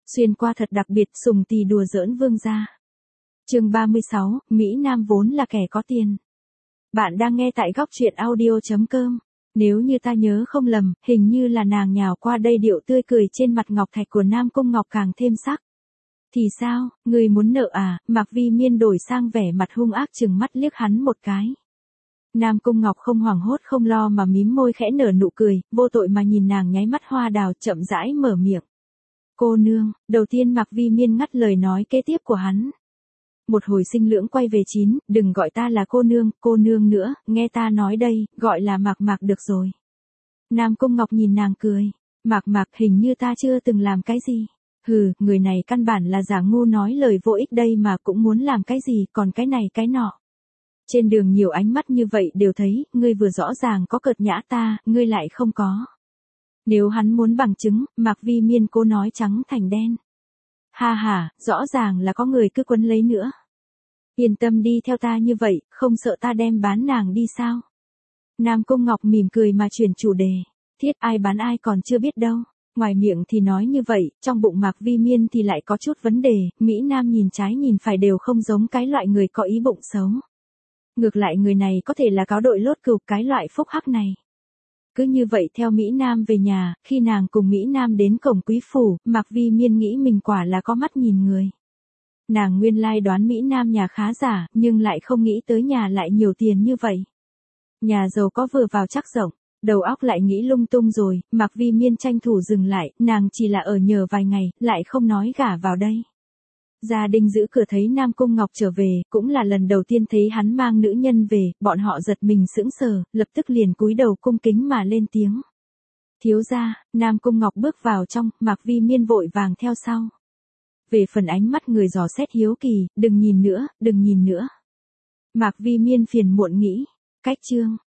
Xuyên qua thật đặc biệt, Sùng Tì đùa giỡn vương gia. Chương 36, Mỹ Nam vốn là kẻ có tiền. Bạn đang nghe tại góc truyện audio.com. Nếu như ta nhớ không lầm, hình như là nàng nhào qua đây, điệu tươi cười trên mặt ngọc thạch của Nam Cung Ngọc càng thêm sắc. Thì sao, người muốn nợ à? Mạc Vi Miên đổi sang vẻ mặt hung ác, trừng mắt liếc hắn một cái. Nam Cung Ngọc không hoảng hốt không lo mà mím môi khẽ nở nụ cười, vô tội mà nhìn nàng nháy mắt hoa đào, chậm rãi mở miệng. Cô nương, đầu tiên Mạc Vi Miên ngắt lời nói kế tiếp của hắn. Một hồi sinh lưỡng quay về chín, đừng gọi ta là cô nương nữa, nghe ta nói đây, gọi là Mạc Mạc được rồi. Nam Cung Ngọc nhìn nàng cười. Mạc Mạc, hình như ta chưa từng làm cái gì. Hừ, người này căn bản là giả ngu nói lời vô ích đây mà cũng muốn làm cái gì, còn cái này cái nọ. Trên đường nhiều ánh mắt như vậy đều thấy, ngươi vừa rõ ràng có cợt nhã ta, ngươi lại không có. Nếu hắn muốn bằng chứng, Mạc Vi Miên cố nói trắng thành đen. Ha ha, rõ ràng là có người cứ quấn lấy nữa. Yên tâm đi theo ta như vậy, không sợ ta đem bán nàng đi sao? Nam Cung Ngọc mỉm cười mà chuyển chủ đề. Thiết, ai bán ai còn chưa biết đâu. Ngoài miệng thì nói như vậy, trong bụng Mạc Vi Miên thì lại có chút vấn đề, Mỹ Nam nhìn trái nhìn phải đều không giống cái loại người có ý bụng xấu. Ngược lại người này có thể là cáo đội lốt cừu, cái loại phúc hắc này. Cứ như vậy theo Mỹ Nam về nhà, khi nàng cùng Mỹ Nam đến cổng quý phủ, Mạc Vi Miên nghĩ mình quả là có mắt nhìn người. Nàng nguyên lai đoán Mỹ Nam nhà khá giả, nhưng lại không nghĩ tới nhà lại nhiều tiền như vậy. Nhà giàu có vừa vào chắc rộng, đầu óc lại nghĩ lung tung rồi, Mạc Vi Miên tranh thủ dừng lại, nàng chỉ là ở nhờ vài ngày, lại không nói gả vào đây. Gia đình giữ cửa thấy Nam Cung Ngọc trở về, cũng là lần đầu tiên thấy hắn mang nữ nhân về, bọn họ giật mình sững sờ, lập tức liền cúi đầu cung kính mà lên tiếng. Thiếu gia, Nam Cung Ngọc bước vào trong, Mạc Vi Miên vội vàng theo sau. Về phần ánh mắt người dò xét hiếu kỳ, đừng nhìn nữa. Mạc Vi Miên phiền muộn nghĩ. Cách chương.